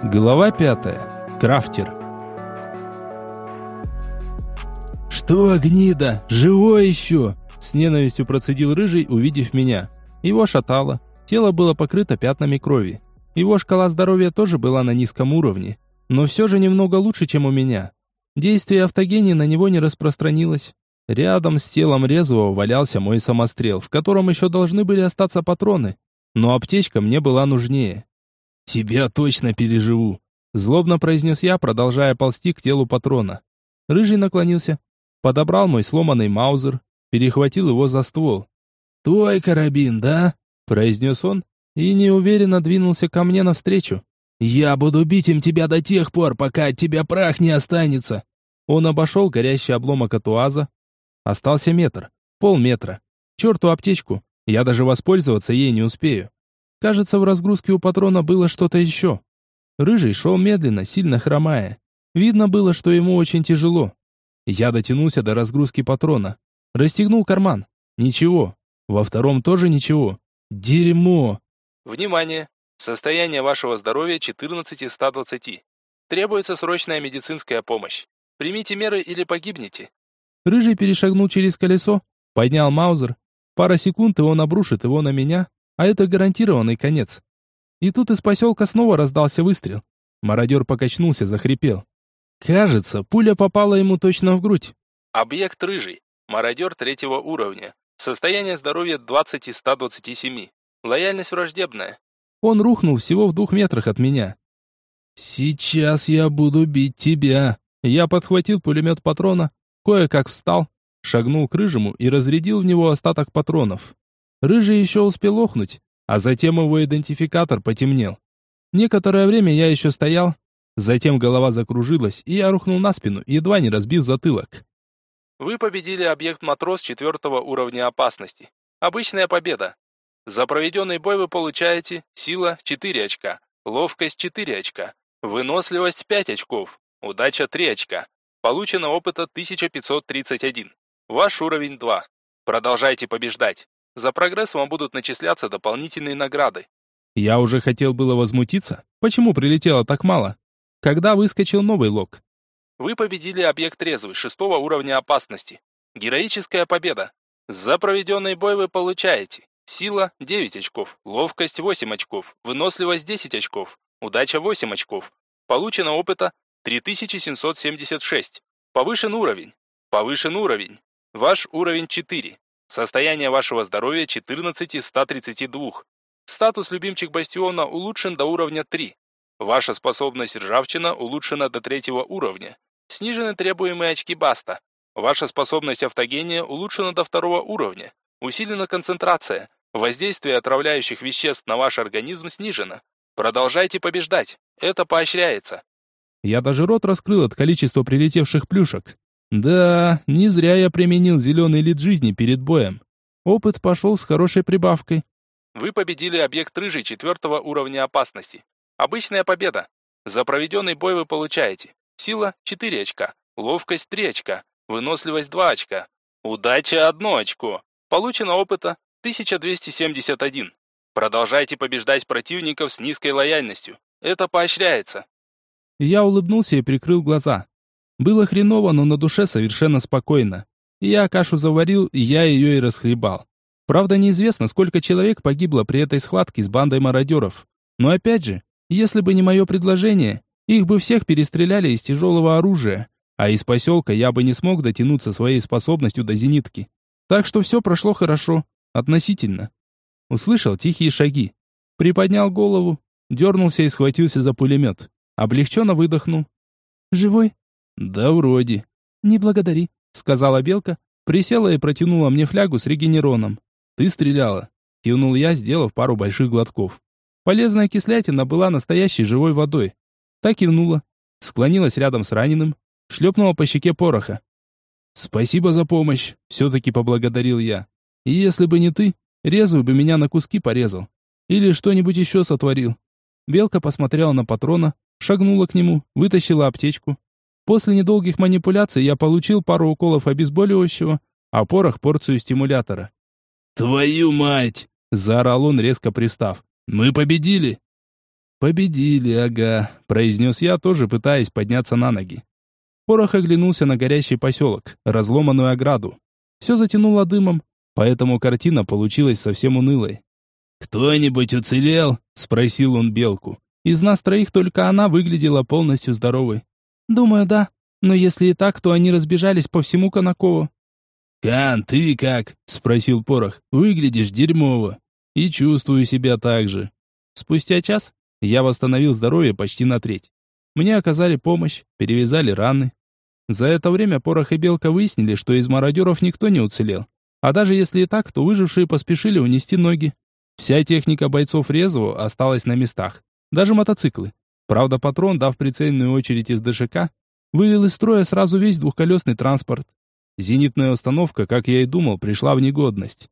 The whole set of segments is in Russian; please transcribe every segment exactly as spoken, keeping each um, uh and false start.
Глава пятая. Крафтер. «Что, гнида, живой еще?» С ненавистью процедил Рыжий, увидев меня. Его шатало, тело было покрыто пятнами крови. Его шкала здоровья тоже была на низком уровне, но все же немного лучше, чем у меня. Действие автогении на него не распространилось. Рядом с телом резвого валялся мой самострел, в котором еще должны были остаться патроны, но аптечка мне была нужнее. «Тебя точно переживу», — злобно произнес я, продолжая ползти к телу патрона. Рыжий наклонился, подобрал мой сломанный маузер, перехватил его за ствол. «Твой карабин, да?» — произнес он и неуверенно двинулся ко мне навстречу. «Я буду бить им тебя до тех пор, пока от тебя прах не останется». Он обошел горящий обломок от УАЗа. Остался метр, полметра. Черту аптечку, я даже воспользоваться ей не успею. Кажется, в разгрузке у патрона было что-то еще. Рыжий шел медленно, сильно хромая. Видно было, что ему очень тяжело. Я дотянулся до разгрузки патрона. Расстегнул карман. Ничего. Во втором тоже ничего. Дерьмо. Внимание! Состояние вашего здоровья четырнадцать из ста двадцати. Требуется срочная медицинская помощь. Примите меры или погибнете. Рыжий перешагнул через колесо, поднял маузер. Пара секунд, и он обрушит его на меня, а это гарантированный конец. И тут из поселка снова раздался выстрел. Мародер покачнулся, захрипел. Кажется, пуля попала ему точно в грудь. Объект Рыжий. Мародер третьего уровня. Состояние здоровья двадцать из ста двадцати семи. Лояльность враждебная. Он рухнул всего в двух метрах от меня. «Сейчас я буду бить тебя». Я подхватил пулемет патрона, кое-как встал, шагнул к Рыжему и разрядил в него остаток патронов. Рыжий еще успел охнуть, а затем его идентификатор потемнел. Некоторое время я еще стоял, затем голова закружилась, и я рухнул на спину, едва не разбив затылок. Вы победили объект Матрос четвертого уровня опасности. Обычная победа. За проведенный бой вы получаете сила четыре очка, ловкость четыре очка, выносливость пять очков, удача три очка. Получено опыта тысяча пятьсот тридцать один. Ваш уровень два. Продолжайте побеждать. За прогресс вам будут начисляться дополнительные награды. Я уже хотел было возмутиться, почему прилетело так мало, когда выскочил новый лог. Вы победили объект Трезвый шестого уровня опасности. Героическая победа. За проведенный бой вы получаете сила девять очков, ловкость восемь очков, выносливость десять очков, удача восемь очков. Получено опыта три тысячи семьсот семьдесят шесть. Повышен уровень. Повышен уровень. Ваш уровень четыре. Состояние вашего здоровья четырнадцать из ста тридцати двух. Статус любимчик бастиона улучшен до уровня три. Ваша способность ржавчина улучшена до третьего уровня. Снижены требуемые очки баста. Ваша способность автогения улучшена до второго уровня. Усилена концентрация. Воздействие отравляющих веществ на ваш организм снижено. Продолжайте побеждать. Это поощряется. Я даже рот раскрыл от количества прилетевших плюшек. Да, не зря я применил зеленый лид жизни перед боем. Опыт пошел с хорошей прибавкой. Вы победили объект Рыжий четвертого уровня опасности. Обычная победа. За проведенный бой вы получаете сила четыре очка, ловкость три очка, выносливость два очка, удача одно очко. Получено опыта тысяча двести семьдесят один. Продолжайте побеждать противников с низкой лояльностью. Это поощряется. Я улыбнулся и прикрыл глаза. Было хреново, но на душе совершенно спокойно. Я кашу заварил, и я ее и расхлебал. Правда, неизвестно, сколько человек погибло при этой схватке с бандой мародеров. Но опять же, если бы не мое предложение, их бы всех перестреляли из тяжелого оружия, а из поселка я бы не смог дотянуться своей способностью до зенитки. Так что все прошло хорошо, относительно. Услышал тихие шаги. Приподнял голову, дернулся и схватился за пулемет. Облегченно выдохнул. «Живой?» «Да вроде». «Не благодари», — сказала белка, присела и протянула мне флягу с регенероном. «Ты стреляла», — кивнул я, сделав пару больших глотков. Полезная кислятина была настоящей живой водой. Так кивнула, склонилась рядом с раненым, шлепнула по щеке пороха. «Спасибо за помощь», — все-таки поблагодарил я. «И если бы не ты, Резвый бы меня на куски порезал. Или что-нибудь еще сотворил». Белка посмотрела на патрона, шагнула к нему, вытащила аптечку. После недолгих манипуляций я получил пару уколов обезболивающего, а порох порцию стимулятора. «Твою мать!» — заорал он, резко пристав. «Мы победили!» «Победили, ага», — произнес я, тоже пытаясь подняться на ноги. Порох оглянулся на горящий поселок, разломанную ограду. Все затянуло дымом, поэтому картина получилась совсем унылой. «Кто-нибудь уцелел?» — спросил он Белку. Из нас троих только она выглядела полностью здоровой. «Думаю, да. Но если и так, то они разбежались по всему Конакову». «Кан, ты как?» — спросил Порох. «Выглядишь дерьмово». «И чувствую себя так же». Спустя час я восстановил здоровье почти на треть. Мне оказали помощь, перевязали раны. За это время Порох и Белка выяснили, что из мародеров никто не уцелел. А даже если и так, то выжившие поспешили унести ноги. Вся техника бойцов Резво осталась на местах. Даже мотоциклы. Правда, патрон, дав прицельную очередь из ДШК, вывел из строя сразу весь двухколесный транспорт. Зенитная установка, как я и думал, пришла в негодность.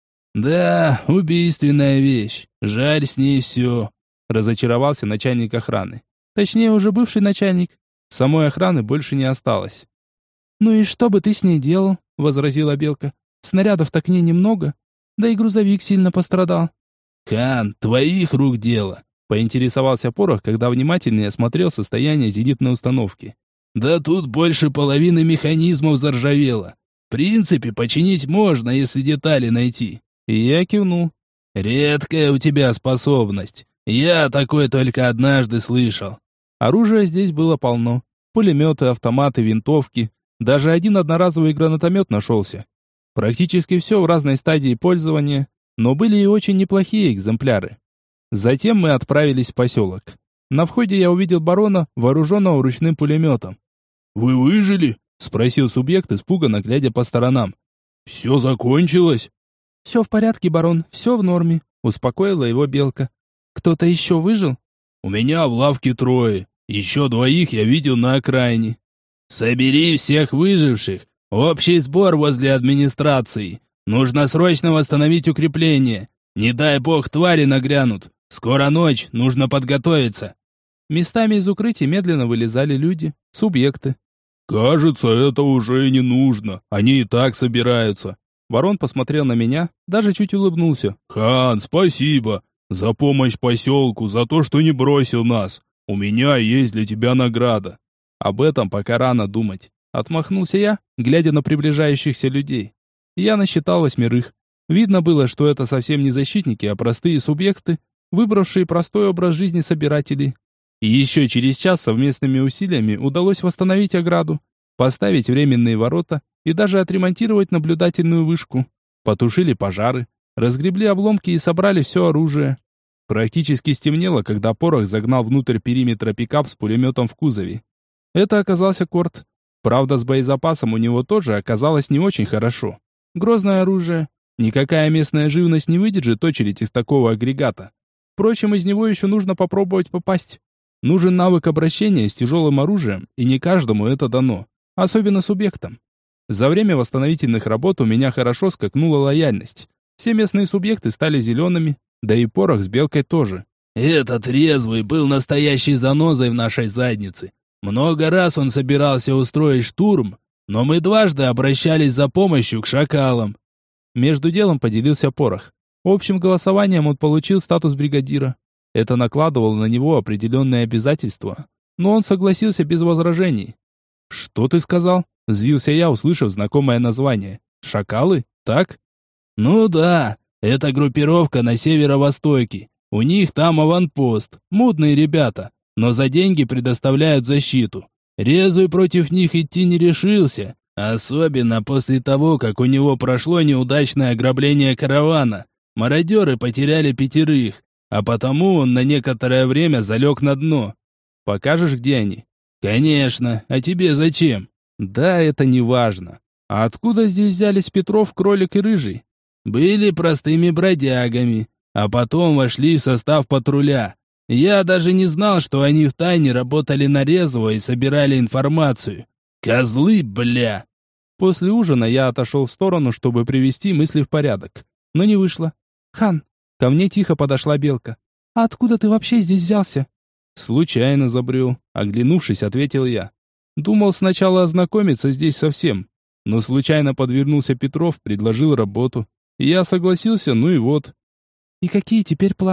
«Да, убийственная вещь. Жаль с ней все», — разочаровался начальник охраны. Точнее, уже бывший начальник. Самой охраны больше не осталось. «Ну и что бы ты с ней делал?» — возразила Белка. «Снарядов-то к ней немного, да и грузовик сильно пострадал». «Хан, твоих рук дело», — поинтересовался Порох, когда внимательнее осмотрел состояние зенитной установки. «Да тут больше половины механизмов заржавело. В принципе, починить можно, если детали найти». И я кивнул. «Редкая у тебя способность. Я такое только однажды слышал». Оружия здесь было полно. Пулеметы, автоматы, винтовки. Даже один одноразовый гранатомет нашелся. Практически все в разной стадии пользования, но были и очень неплохие экземпляры. Затем мы отправились в поселок. На входе я увидел барона, вооруженного ручным пулеметом. «Вы выжили?» — спросил субъект, испуганно глядя по сторонам. «Все закончилось?» «Все в порядке, барон, все в норме», — успокоила его Белка. «Кто-то еще выжил?» «У меня в лавке трое. Еще двоих я видел на окраине». «Собери всех выживших. Общий сбор возле администрации. Нужно срочно восстановить укрепление. Не дай бог твари нагрянут. Скоро ночь, нужно подготовиться». Местами из укрытий медленно вылезали люди, субъекты. «Кажется, это уже и не нужно. Они и так собираются». Барон посмотрел на меня, даже чуть улыбнулся. «Хан, спасибо. За помощь поселку, за то, что не бросил нас. У меня есть для тебя награда». Об этом пока рано думать. Отмахнулся я, глядя на приближающихся людей. Я насчитал восьмерых. Видно было, что это совсем не защитники, а простые субъекты, выбравшие простой образ жизни собирателей. И еще через час совместными усилиями удалось восстановить ограду, поставить временные ворота и даже отремонтировать наблюдательную вышку. Потушили пожары, разгребли обломки и собрали все оружие. Практически стемнело, когда Порох загнал внутрь периметра пикап с пулеметом в кузове. Это оказался Корт. Правда, с боезапасом у него тоже оказалось не очень хорошо. Грозное оружие. Никакая местная живность не выдержит очередь из такого агрегата. Впрочем, из него еще нужно попробовать попасть. Нужен навык обращения с тяжелым оружием, и не каждому это дано. Особенно субъектам. За время восстановительных работ у меня хорошо скакнула лояльность. Все местные субъекты стали зелеными, да и Порох с Белкой тоже. «Этот резвый был настоящей занозой в нашей заднице. Много раз он собирался устроить штурм, но мы дважды обращались за помощью к шакалам». Между делом поделился Порох. Общим голосованием он получил статус бригадира. Это накладывало на него определенные обязательства, но он согласился без возражений. «Что ты сказал?» — взвился я, услышав знакомое название. «Шакалы? Так?» «Ну да, это группировка на северо-востоке. У них там аванпост, мудные ребята, но за деньги предоставляют защиту. Резвый против них идти не решился, особенно после того, как у него прошло неудачное ограбление каравана. Мародеры потеряли пятерых, а потому он на некоторое время залег на дно. Покажешь, где они?» «Конечно, а тебе зачем?» «Да, это не важно. А откуда здесь взялись Петров, Кролик и Рыжий?» «Были простыми бродягами, а потом вошли в состав патруля. Я даже не знал, что они втайне работали на Резвого и собирали информацию. Козлы, бля!» После ужина я отошел в сторону, чтобы привести мысли в порядок. Но не вышло. «Хан!» Ко мне тихо подошла Белка. «А откуда ты вообще здесь взялся?» «Случайно забрел», — оглянувшись, ответил я. Думал сначала ознакомиться здесь совсем, но случайно подвернулся Петров, предложил работу. Я согласился, ну и вот. «И какие теперь планы?»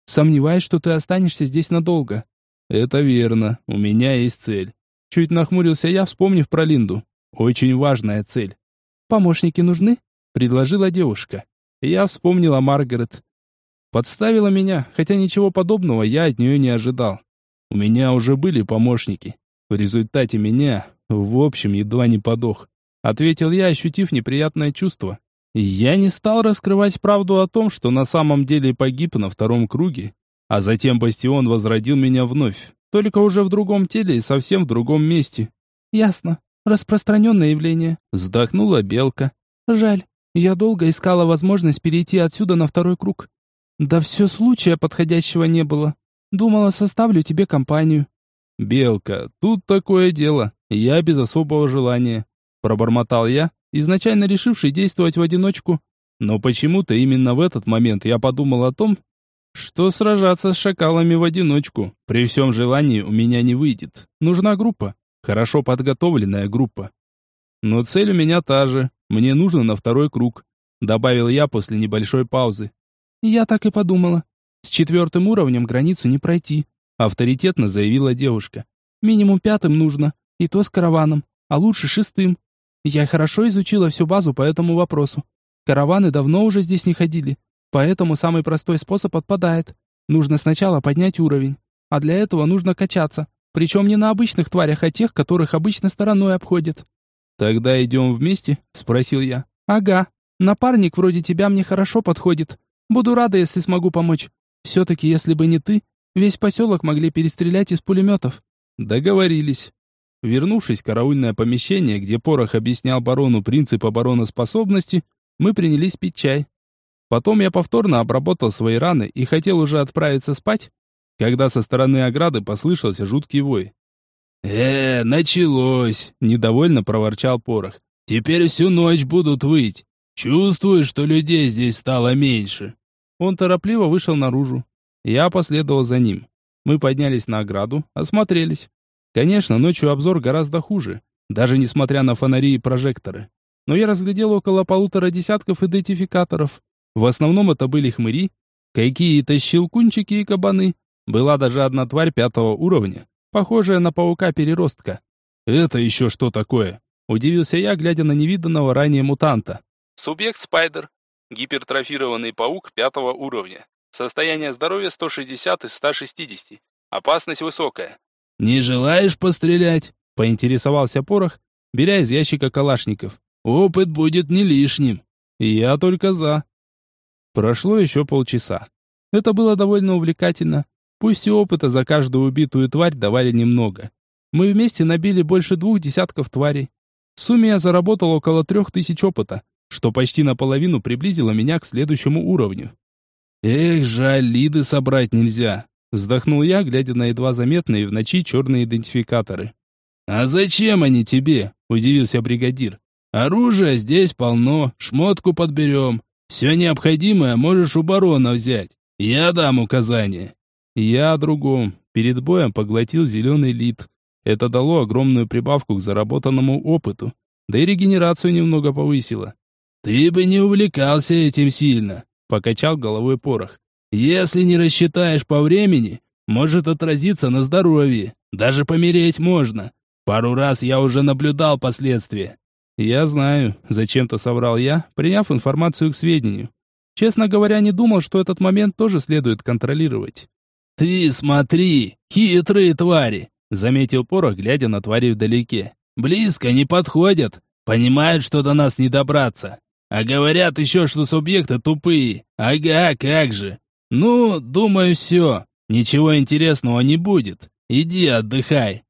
Сомневаюсь, что ты останешься здесь надолго. Это верно, у меня есть цель. Чуть нахмурился я, вспомнив про Линду. Очень важная цель. Помощники нужны? Предложила девушка. Я вспомнила Маргарет. Подставила меня, хотя ничего подобного я от нее не ожидал. У меня уже были помощники. В результате меня, в общем, едва не подох. Ответил я, ощутив неприятное чувство. Я не стал раскрывать правду о том, что на самом деле погиб на втором круге, а затем Бастион возродил меня вновь, только уже в другом теле и совсем в другом месте. Ясно. Распространенное явление. Вздохнула Белка. Жаль. Я долго искала возможность перейти отсюда на второй круг. Да все случая подходящего не было. Думала, составлю тебе компанию. Белка, тут такое дело. Я без особого желания. Пробормотал я, изначально решивший действовать в одиночку. Но почему-то именно в этот момент я подумал о том, что сражаться с шакалами в одиночку при всем желании у меня не выйдет. Нужна группа. Хорошо подготовленная группа. Но цель у меня та же. Мне нужно на второй круг. Добавил я после небольшой паузы. Я так и подумала. С четвертым уровнем границу не пройти. Авторитетно заявила девушка. Минимум пятым нужно. И то с караваном. А лучше шестым. Я хорошо изучила всю базу по этому вопросу. Караваны давно уже здесь не ходили. Поэтому самый простой способ отпадает. Нужно сначала поднять уровень. А для этого нужно качаться. Причем не на обычных тварях, а тех, которых обычно стороной обходят. «Тогда идем вместе?» – спросил я. «Ага. Напарник вроде тебя мне хорошо подходит. Буду рада, если смогу помочь. Все-таки, если бы не ты, весь поселок могли перестрелять из пулеметов». Договорились. Вернувшись в караульное помещение, где Порох объяснял барону принцип обороноспособности, мы принялись пить чай. Потом я повторно обработал свои раны и хотел уже отправиться спать, когда со стороны ограды послышался жуткий вой. «Э, началось!» — недовольно проворчал Порох. «Теперь всю ночь будут выть. Чувствую, что людей здесь стало меньше». Он торопливо вышел наружу. Я последовал за ним. Мы поднялись на ограду, осмотрелись. Конечно, ночью обзор гораздо хуже, даже несмотря на фонари и прожекторы. Но я разглядел около полутора десятков идентификаторов. В основном это были хмыри, какие-то щелкунчики и кабаны. Была даже одна тварь пятого уровня, похожая на паука-переростка. «Это еще что такое?» – удивился я, глядя на невиданного ранее мутанта. Субъект Спайдер. Гипертрофированный паук пятого уровня. Состояние здоровья сто шестьдесят из ста шестидесяти. Опасность высокая. «Не желаешь пострелять?» – поинтересовался Порох, беря из ящика калашников. «Опыт будет не лишним». «Я только за». Прошло еще полчаса. Это было довольно увлекательно. Пусть и опыта за каждую убитую тварь давали немного. Мы вместе набили больше двух десятков тварей. В сумме я заработал около трех тысяч опыта, что почти наполовину приблизило меня к следующему уровню. «Эх, жаль, лиды собрать нельзя», — вздохнул я, глядя на едва заметные в ночи черные идентификаторы. «А зачем они тебе?» — удивился бригадир. «Оружия здесь полно, шмотку подберем. Все необходимое можешь у барона взять. Я дам указания». Я о другом. Перед боем поглотил зеленый лид. Это дало огромную прибавку к заработанному опыту, да и регенерацию немного повысило. «Ты бы не увлекался этим сильно», — покачал головой Порох. «Если не рассчитаешь по времени, может отразиться на здоровье. Даже помереть можно. Пару раз я уже наблюдал последствия». «Я знаю», — зачем-то соврал я, приняв информацию к сведению. Честно говоря, не думал, что этот момент тоже следует контролировать. «Ты смотри, хитрые твари!» — заметил Порох, глядя на твари вдалеке. «Близко не подходят, понимают, что до нас не добраться. А говорят еще, что субъекты тупые. Ага, как же. Ну, думаю, все. Ничего интересного не будет. Иди отдыхай».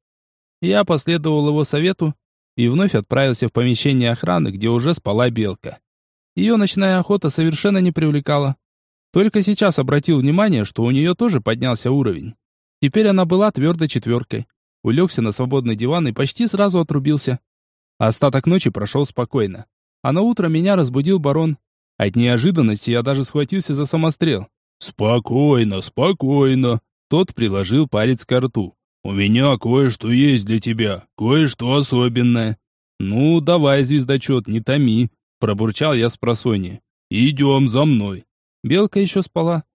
Я последовал его совету и вновь отправился в помещение охраны, где уже спала Белка. Ее ночная охота совершенно не привлекала. Только сейчас обратил внимание, что у нее тоже поднялся уровень. Теперь она была твердой четверкой. Улегся на свободный диван и почти сразу отрубился. Остаток ночи прошел спокойно. А на утро меня разбудил барон. От неожиданности я даже схватился за самострел. «Спокойно, спокойно!» Тот приложил палец к рту. «У меня кое-что есть для тебя, кое-что особенное». «Ну, давай, звездочет, не томи», — пробурчал я спросонья. «Идем за мной». Белка еще спала,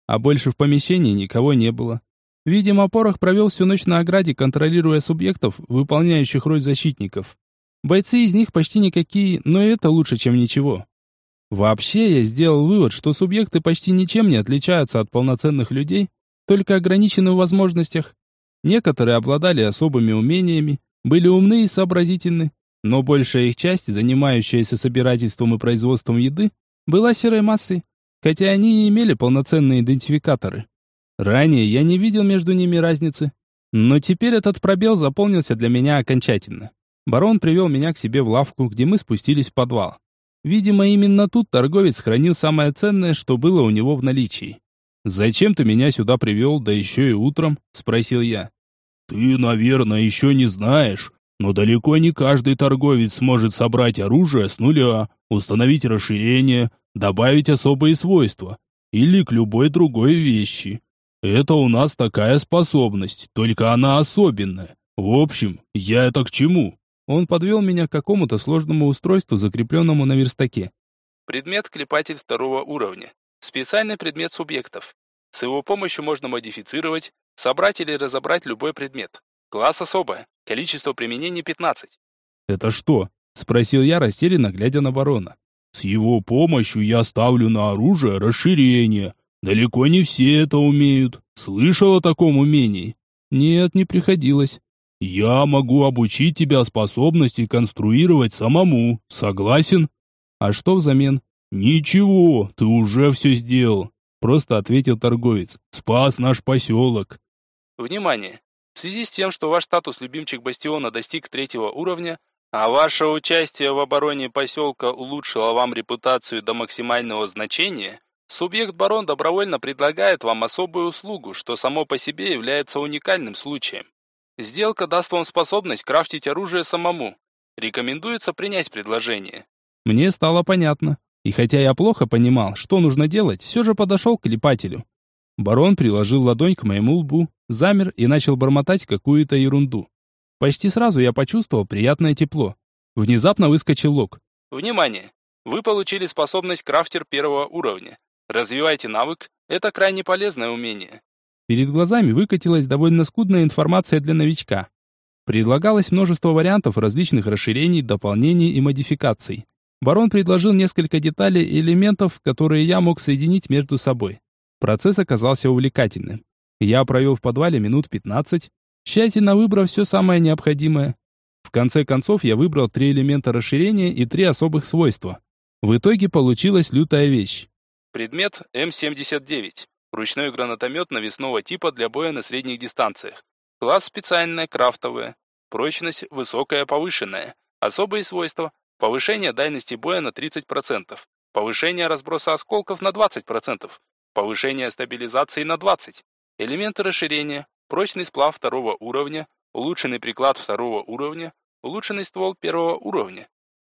а больше в помещении никого не было. Видимо, Порох провел всю ночь на ограде, контролируя субъектов, выполняющих роль защитников. Бойцы из них почти никакие, но это лучше, чем ничего. Вообще, я сделал вывод, что субъекты почти ничем не отличаются от полноценных людей, только ограничены в возможностях. Некоторые обладали особыми умениями, были умны и сообразительны, но большая их часть, занимающаяся собирательством и производством еды, была серой массой, хотя они и имели полноценные идентификаторы. Ранее я не видел между ними разницы, но теперь этот пробел заполнился для меня окончательно. Барон привел меня к себе в лавку, где мы спустились в подвал. Видимо, именно тут торговец хранил самое ценное, что было у него в наличии. «Зачем ты меня сюда привел, да еще и утром?» – спросил я. «Ты, наверное, еще не знаешь, но далеко не каждый торговец сможет собрать оружие с нуля, установить расширение, добавить особые свойства или к любой другой вещи. Это у нас такая способность, только она особенная. В общем, я это к чему?» Он подвел меня к какому-то сложному устройству, закрепленному на верстаке. Предмет клепатель второго уровня. Специальный предмет субъектов. С его помощью можно модифицировать, собрать или разобрать любой предмет. Класс особое. Количество применений пятнадцать. «Это что?» – спросил я, растерянно глядя на барона. «С его помощью я ставлю на оружие расширение. Далеко не все это умеют. Слышал о таком умении?» «Нет, не приходилось». «Я могу обучить тебя способности конструировать самому. Согласен?» «А что взамен?» «Ничего, ты уже все сделал», — просто ответил торговец. «Спас наш поселок». Внимание! В связи с тем, что ваш статус любимчик Бастиона достиг третьего уровня, а ваше участие в обороне поселка улучшило вам репутацию до максимального значения, субъект Барон добровольно предлагает вам особую услугу, что само по себе является уникальным случаем. Сделка даст вам способность крафтить оружие самому. Рекомендуется принять предложение. Мне стало понятно. И хотя я плохо понимал, что нужно делать, все же подошел к клепателю. Барон приложил ладонь к моему лбу, замер и начал бормотать какую-то ерунду. Почти сразу я почувствовал приятное тепло. Внезапно выскочил лог. Внимание! Вы получили способность крафтер первого уровня. Развивайте навык, это крайне полезное умение. Перед глазами выкатилась довольно скудная информация для новичка. Предлагалось множество вариантов различных расширений, дополнений и модификаций. Барон предложил несколько деталей и элементов, которые я мог соединить между собой. Процесс оказался увлекательным. Я провел в подвале минут пятнадцать, тщательно выбрав все самое необходимое. В конце концов я выбрал три элемента расширения и три особых свойства. В итоге получилась лютая вещь. Предмет эм семьдесят девять. Ручной гранатомет навесного типа для боя на средних дистанциях. Класс специальная, крафтовая. Прочность высокая, повышенная. Особые свойства. Повышение дальности боя на тридцать процентов. Повышение разброса осколков на двадцать процентов. Повышение стабилизации на двадцать процентов. Элементы расширения. Прочный сплав второго уровня. Улучшенный приклад второго уровня. Улучшенный ствол первого уровня.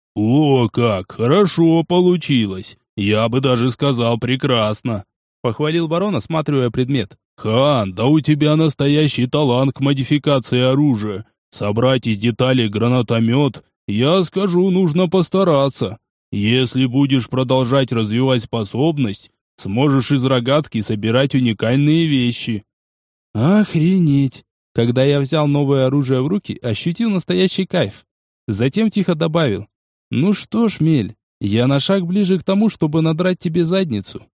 «О, как! Хорошо получилось! Я бы даже сказал прекрасно!» — похвалил барон, осматривая предмет. «Хан, да у тебя настоящий талант к модификации оружия. Собрать из деталей гранатомет, я скажу, нужно постараться. Если будешь продолжать развивать способность, сможешь из рогатки собирать уникальные вещи». Охренеть! Когда я взял новое оружие в руки, ощутил настоящий кайф. Затем тихо добавил: «Ну что ж, Мель, я на шаг ближе к тому, чтобы надрать тебе задницу».